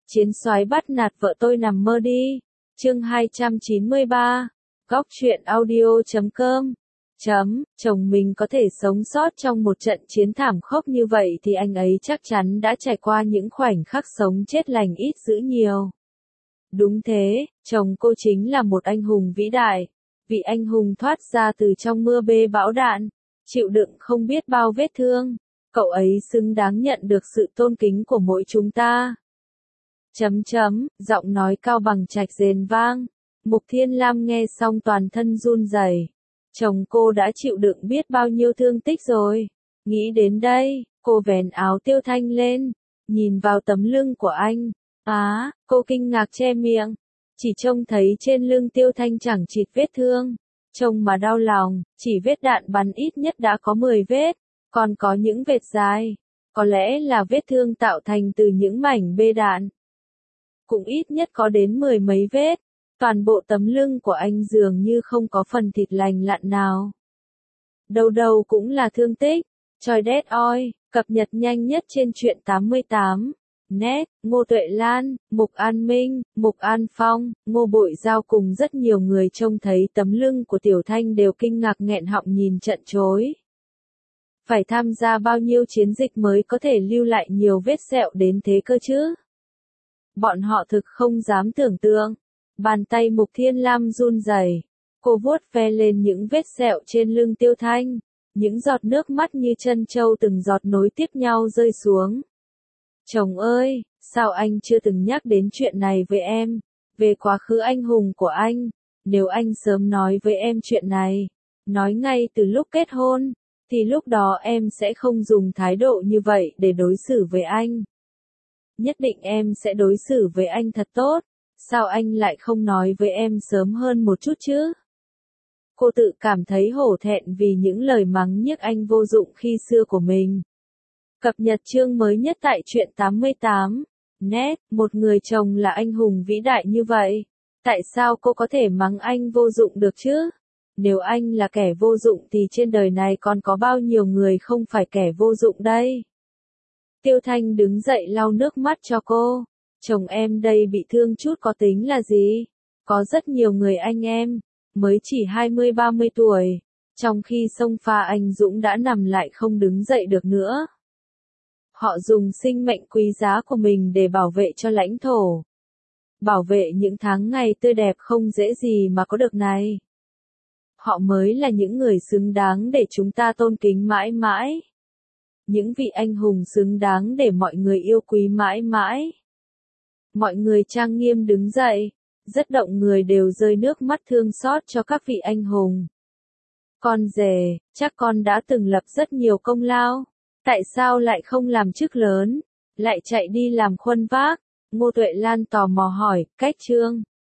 Chiến soái bắt nạt vợ tôi nằm mơ đi. Chương 293. Góc truyện audio.com. Chồng mình có thể sống sót trong một trận chiến thảm khốc như vậy thì anh ấy chắc chắn đã trải qua những khoảnh khắc sống chết lành ít dữ nhiều. Đúng thế, chồng cô chính là một anh hùng vĩ đại. Vị anh hùng thoát ra từ trong mưa bê bão đạn, chịu đựng không biết bao vết thương. Cậu ấy xứng đáng nhận được sự tôn kính của mỗi chúng ta. Giọng nói cao bằng trạch rền vang. Mục Thiên Lam nghe xong toàn thân run rẩy. Chồng cô đã chịu đựng biết bao nhiêu thương tích rồi. Nghĩ đến đây, cô vén áo Tiêu Thanh lên, nhìn vào tấm lưng của anh. Cô kinh ngạc che miệng. Chỉ trông thấy trên lưng Tiêu Thanh chẳng chịt vết thương. Trông mà đau lòng, chỉ vết đạn bắn ít nhất đã có 10 vết, còn có những vệt dài. Có lẽ là vết thương tạo thành từ những mảnh bê đạn. Cũng ít nhất có đến 10 mấy vết. Toàn bộ tấm lưng của anh dường như không có phần thịt lành lặn nào. Đâu đâu cũng là thương tích. Choi đét oi, cập nhật nhanh nhất trên truyện 88. Net, Ngô Tuệ Lan, Mục An Minh, Mục An Phong, Ngô Bội Giao cùng rất nhiều người trông thấy tấm lưng của Tiểu Thanh đều kinh ngạc nghẹn họng nhìn trận trối. Phải tham gia bao nhiêu chiến dịch mới có thể lưu lại nhiều vết sẹo đến thế cơ chứ? Bọn họ thực không dám tưởng tượng. Bàn tay Mục Thiên Lam run rẩy. Cô vuốt ve lên những vết sẹo trên lưng Tiêu Thanh. Những giọt nước mắt như trân châu từng giọt nối tiếp nhau rơi xuống. Chồng ơi, sao anh chưa từng nhắc đến chuyện này với em? Về quá khứ anh hùng của anh. Nếu anh sớm nói với em chuyện này, nói ngay từ lúc kết hôn, thì lúc đó em sẽ không dùng thái độ như vậy để đối xử với anh. Nhất định em sẽ đối xử với anh thật tốt. Sao anh lại không nói với em sớm hơn một chút chứ? Cô tự cảm thấy hổ thẹn vì những lời mắng nhiếc anh vô dụng khi xưa của mình. Cập nhật chương mới nhất tại truyện 88. Net, một người chồng là anh hùng vĩ đại như vậy. Tại sao cô có thể mắng anh vô dụng được chứ? Nếu anh là kẻ vô dụng thì trên đời này còn có bao nhiêu người không phải kẻ vô dụng đây? Tiêu Thanh đứng dậy lau nước mắt cho cô. Chồng em đây bị thương chút có tính là gì? Có rất nhiều người anh em, mới chỉ 20-30 tuổi. Trong khi xông pha anh Dũng đã nằm lại không đứng dậy được nữa. Họ dùng sinh mệnh quý giá của mình để bảo vệ cho lãnh thổ. Bảo vệ những tháng ngày tươi đẹp không dễ gì mà có được này. Họ mới là những người xứng đáng để chúng ta tôn kính mãi mãi. Những vị anh hùng xứng đáng để mọi người yêu quý mãi mãi. Mọi người trang nghiêm đứng dậy, rất động người đều rơi nước mắt thương xót cho các vị anh hùng. Con rể, chắc con đã từng lập rất nhiều công lao. Tại sao lại không làm chức lớn, lại chạy đi làm khuân vác? Ngô Tuệ Lan tò mò hỏi, cách chương.